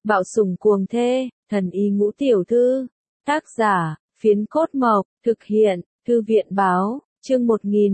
Bạo sủng cuồng thê, thần y ngũ tiểu thư. Tác giả, Phiến Cốt Mộc, thực hiện, Thư viện báo, chương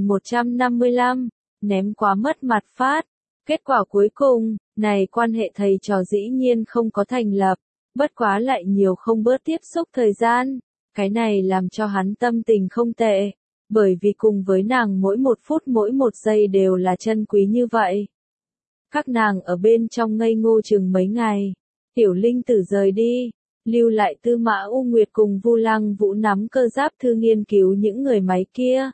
1155, ném quá mất mặt phát. Kết quả cuối cùng, này quan hệ thầy trò dĩ nhiên không có thành lập, bất quá lại nhiều không bớt tiếp xúc thời gian. Cái này làm cho hắn tâm tình không tệ, bởi vì cùng với nàng mỗi một phút mỗi một giây đều là chân quý như vậy. Các nàng ở bên trong ngây ngô chừng mấy ngày, Tiểu Linh Tử rời đi, lưu lại Tư Mã U Nguyệt cùng Vu Lăng Vũ nắm cơ giáp thư nghiên cứu những người máy kia.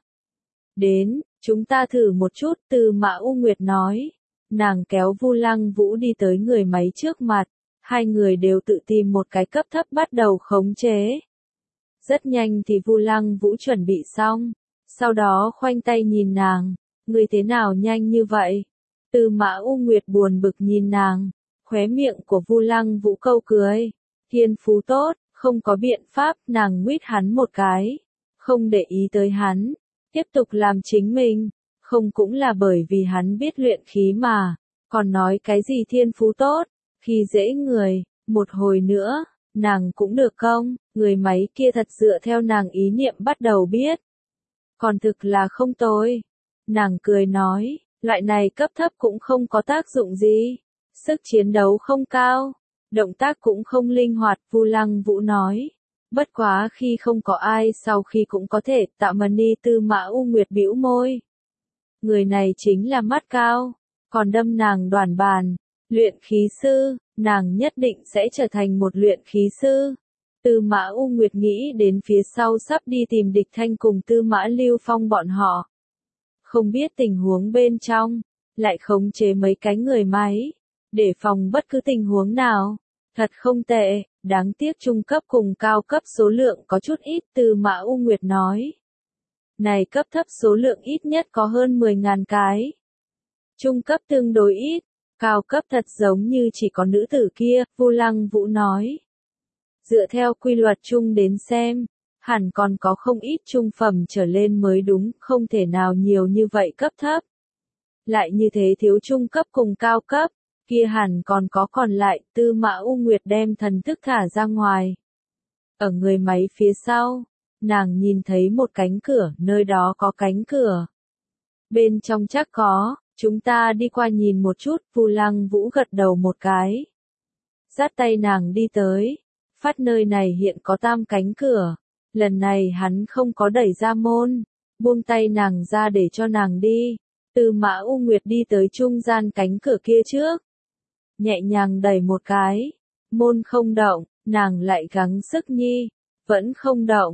Đến, chúng ta thử một chút, Tư Mã U Nguyệt nói. Nàng kéo Vu Lăng Vũ đi tới người máy trước mặt, hai người đều tự tìm một cái cấp thấp bắt đầu khống chế. Rất nhanh thì Vu Lăng Vũ chuẩn bị xong, sau đó khoanh tay nhìn nàng, người thế nào nhanh như vậy? Tư Mã U Nguyệt buồn bực nhìn nàng, khóe miệng của Vu Lăng Vũ câu cười, thiên phú tốt, không có biện pháp, nàng nguyết hắn một cái, không để ý tới hắn, tiếp tục làm chính mình, không cũng là bởi vì hắn biết luyện khí mà, còn nói cái gì thiên phú tốt, khi dễ người, một hồi nữa, nàng cũng được không, người máy kia thật dựa theo nàng ý niệm bắt đầu biết. Còn thực là không tồi. Nàng cười nói, loại này cấp thấp cũng không có tác dụng gì, sức chiến đấu không cao, động tác cũng không linh hoạt, Vu Lăng Vũ nói. Bất quá khi không có ai sau khi cũng có thể tạo mani. Tư Mã U Nguyệt bĩu môi. Người này chính là mắt cao, còn đâm nàng đoàn bàn, luyện khí sư, nàng nhất định sẽ trở thành một luyện khí sư. Tư Mã U Nguyệt nghĩ đến phía sau sắp đi tìm Địch Thanh cùng Tư Mã Lưu Phong bọn họ. Không biết tình huống bên trong, lại khống chế mấy cái người máy, để phòng bất cứ tình huống nào. Thật không tệ, đáng tiếc trung cấp cùng cao cấp số lượng có chút ít, Tư Mã U Nguyệt nói. Này cấp thấp số lượng ít nhất có hơn 10.000 cái. Trung cấp tương đối ít, cao cấp thật giống như chỉ có nữ tử kia, Vu Lăng Vũ nói. Dựa theo quy luật chung đến xem, hẳn còn có không ít trung phẩm trở lên mới đúng, không thể nào nhiều như vậy cấp thấp. Lại như thế thiếu trung cấp cùng cao cấp, kia hẳn còn có còn lại. Tư Mã U Nguyệt đem thần thức thả ra ngoài. Ở người máy phía sau, nàng nhìn thấy một cánh cửa, nơi đó có cánh cửa. Bên trong chắc có, chúng ta đi qua nhìn một chút, Vu Lăng Vũ gật đầu một cái. Dắt tay nàng đi tới, phát nơi này hiện có 8 cánh cửa, lần này hắn không có đẩy ra môn, buông tay nàng ra để cho nàng đi. Tư Mã U Nguyệt đi tới trung gian cánh cửa kia trước, nhẹ nhàng đẩy một cái, môn không động, nàng lại gắng sức nhi, vẫn không động.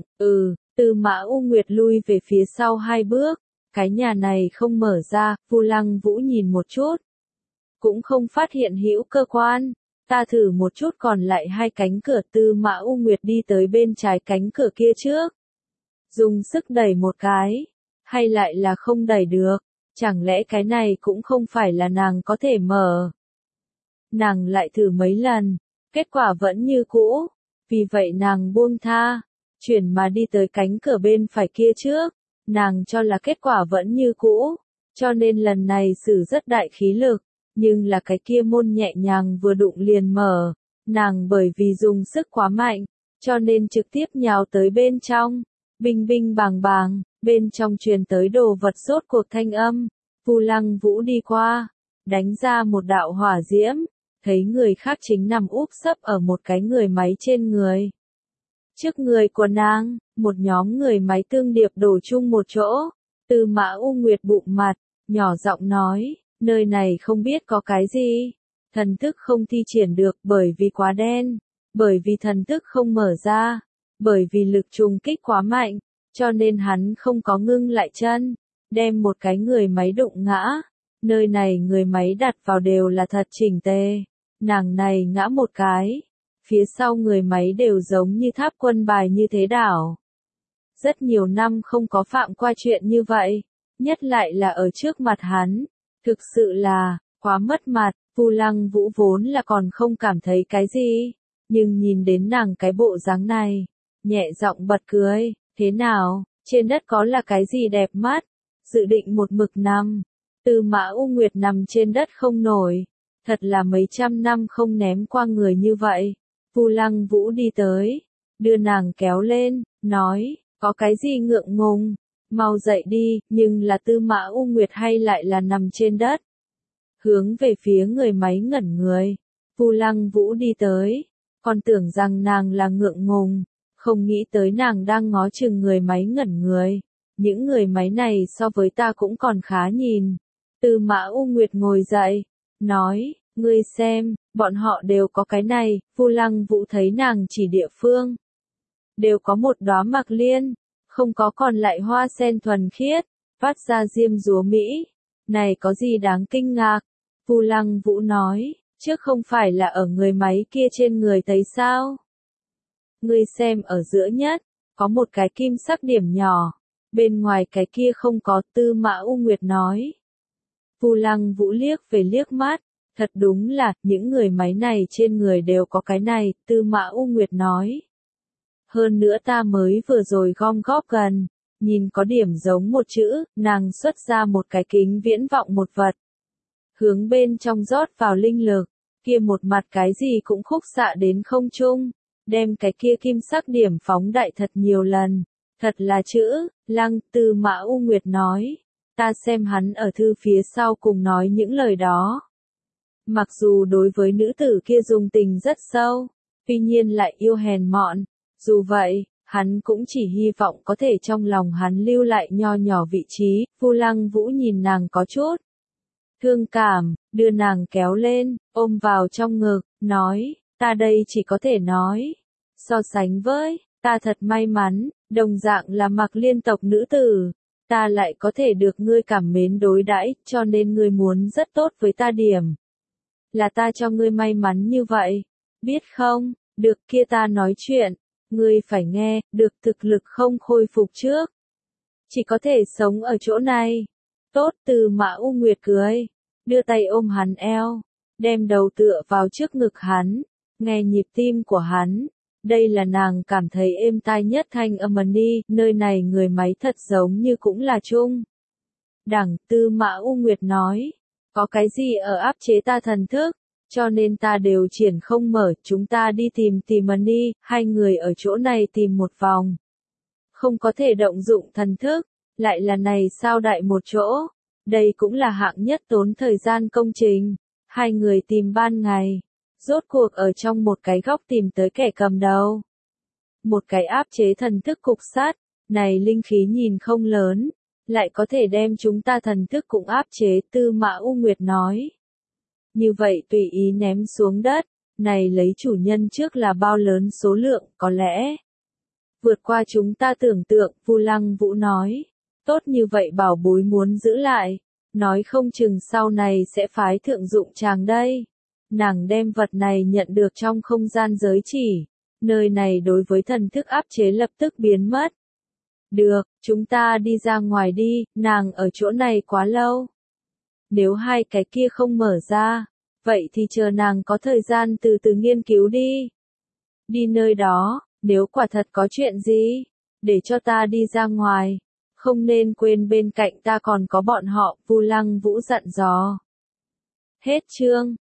Tư Mã U Nguyệt lui về phía sau 2 bước, cái nhà này không mở ra. Vu Lăng Vũ nhìn một chút, cũng không phát hiện hữu cơ quan. Ta thử một chút còn lại 2 cánh cửa. Tư Mã U Nguyệt đi tới bên trái cánh cửa kia trước, dùng sức đẩy một cái, hay lại là không đẩy được, chẳng lẽ cái này cũng không phải là nàng có thể mở. Nàng lại thử mấy lần, kết quả vẫn như cũ, vì vậy nàng buông tha, chuyển mà đi tới cánh cửa bên phải kia trước, nàng cho là kết quả vẫn như cũ, cho nên lần này sử rất đại khí lực, nhưng là cái kia môn nhẹ nhàng vừa đụng liền mở, nàng bởi vì dùng sức quá mạnh, cho nên trực tiếp nhào tới bên trong, binh binh bàng bàng, bên trong truyền tới đồ vật rốt cuộc thanh âm. Vu Lăng Vũ đi qua, đánh ra một đạo hỏa diễm, thấy người khác chính nằm úp sấp ở một cái người máy trên người. Trước người của nàng, một nhóm người máy tương điệp đổ chung một chỗ. Tư Mã U Nguyệt bụng mặt, nhỏ giọng nói, nơi này không biết có cái gì. Thần thức không thi triển được bởi vì quá đen, bởi vì thần thức không mở ra, bởi vì lực trùng kích quá mạnh, cho nên hắn không có ngưng lại chân, đem một cái người máy đụng ngã. Nơi này người máy đặt vào đều là thật chỉnh tề, nàng này ngã một cái, phía sau người máy đều giống như tháp quân bài như thế đảo. Rất nhiều năm không có phạm qua chuyện như vậy, nhất lại là ở trước mặt hắn, thực sự là, quá mất mặt. Vu Lăng Vũ vốn là còn không cảm thấy cái gì, nhưng nhìn đến nàng cái bộ dáng này, nhẹ giọng bật cười, thế nào, trên đất có là cái gì đẹp mắt, dự định một mực nằm. Tư Mã U Nguyệt nằm trên đất không nổi, thật là mấy trăm năm không ném qua người như vậy. Vu Lăng Vũ đi tới, đưa nàng kéo lên, nói, có cái gì ngượng ngùng, mau dậy đi, nhưng là Tư Mã U Nguyệt hay lại là nằm trên đất. Hướng về phía người máy ngẩn người, Vu Lăng Vũ đi tới, còn tưởng rằng nàng là ngượng ngùng, không nghĩ tới nàng đang ngó chừng người máy ngẩn người. Những người máy này so với ta cũng còn khá nhìn. Tư Mã U Nguyệt ngồi dậy, nói, ngươi xem, bọn họ đều có cái này. Vu Lăng Vũ thấy nàng chỉ địa phương, đều có một đóa mạc liên, không có còn lại hoa sen thuần khiết, phát ra diêm dúa mỹ. Này có gì đáng kinh ngạc? Vu Lăng Vũ nói, trước không phải là ở người máy kia trên người thấy sao? Ngươi xem ở giữa nhất, có một cái kim sắc điểm nhỏ, bên ngoài cái kia không có. Tư Mã U Nguyệt nói. Vu Lăng Vũ liếc về liếc mắt, thật đúng là, những người máy này trên người đều có cái này. Tư Mã U Nguyệt nói. Hơn nữa ta mới vừa rồi gom góp gần, nhìn có điểm giống một chữ, nàng xuất ra một cái kính viễn vọng một vật. Hướng bên trong rót vào linh lực, kia một mặt cái gì cũng khúc xạ đến không trung, đem cái kia kim sắc điểm phóng đại thật nhiều lần. Thật là chữ, Lăng. Tư Mã U Nguyệt nói. Ta xem hắn ở thư phía sau cùng nói những lời đó. Mặc dù đối với nữ tử kia dùng tình rất sâu, tuy nhiên lại yêu hèn mọn. Dù vậy, hắn cũng chỉ hy vọng có thể trong lòng hắn lưu lại nho nhỏ vị trí. Vu Lăng Vũ nhìn nàng có chút thương cảm, đưa nàng kéo lên, ôm vào trong ngực, nói, ta đây chỉ có thể nói. So sánh với, ta thật may mắn, đồng dạng là Mạc Liên tộc nữ tử, ta lại có thể được ngươi cảm mến đối đãi, cho nên ngươi muốn rất tốt với ta điểm. Là ta cho ngươi may mắn như vậy, biết không? Được kia ta nói chuyện, ngươi phải nghe, được thực lực không khôi phục trước. Chỉ có thể sống ở chỗ này. Tốt. Tư Mã U Nguyệt cười, đưa tay ôm hắn eo, đem đầu tựa vào trước ngực hắn, nghe nhịp tim của hắn. Đây là nàng cảm thấy êm tai nhất thanh âm đi, nơi này người máy thật giống như cũng là chung. Đẳng. Tư Mã U Nguyệt nói, có cái gì ở áp chế ta thần thức, cho nên ta đều triển không mở. Chúng ta đi tìm đi. Hai người ở chỗ này tìm một vòng, không có thể động dụng thần thức, lại là này sao đại một chỗ. Đây cũng là hạng nhất tốn thời gian công trình. Hai người tìm ban ngày, rốt cuộc ở trong một cái góc tìm tới kẻ cầm đầu. Một cái áp chế thần thức cục sắt, này linh khí nhìn không lớn, lại có thể đem chúng ta thần thức cũng áp chế. Tư Mã U Nguyệt nói. Như vậy tùy ý ném xuống đất, này lấy chủ nhân trước là bao lớn số lượng, có lẽ vượt qua chúng ta tưởng tượng. Vu Lăng Vũ nói. Tốt như vậy bảo bối muốn giữ lại, nói không chừng sau này sẽ phái thượng dụng chàng đây. Nàng đem vật này nhận được trong không gian giới chỉ, nơi này đối với thần thức áp chế lập tức biến mất. Được, chúng ta đi ra ngoài đi, nàng ở chỗ này quá lâu. Nếu hai cái kia không mở ra, vậy thì chờ nàng có thời gian từ từ nghiên cứu đi. Đi nơi đó, nếu quả thật có chuyện gì, để cho ta đi ra ngoài. Không nên quên bên cạnh ta còn có bọn họ. Vu Lăng Vũ dặn dò. Hết chương.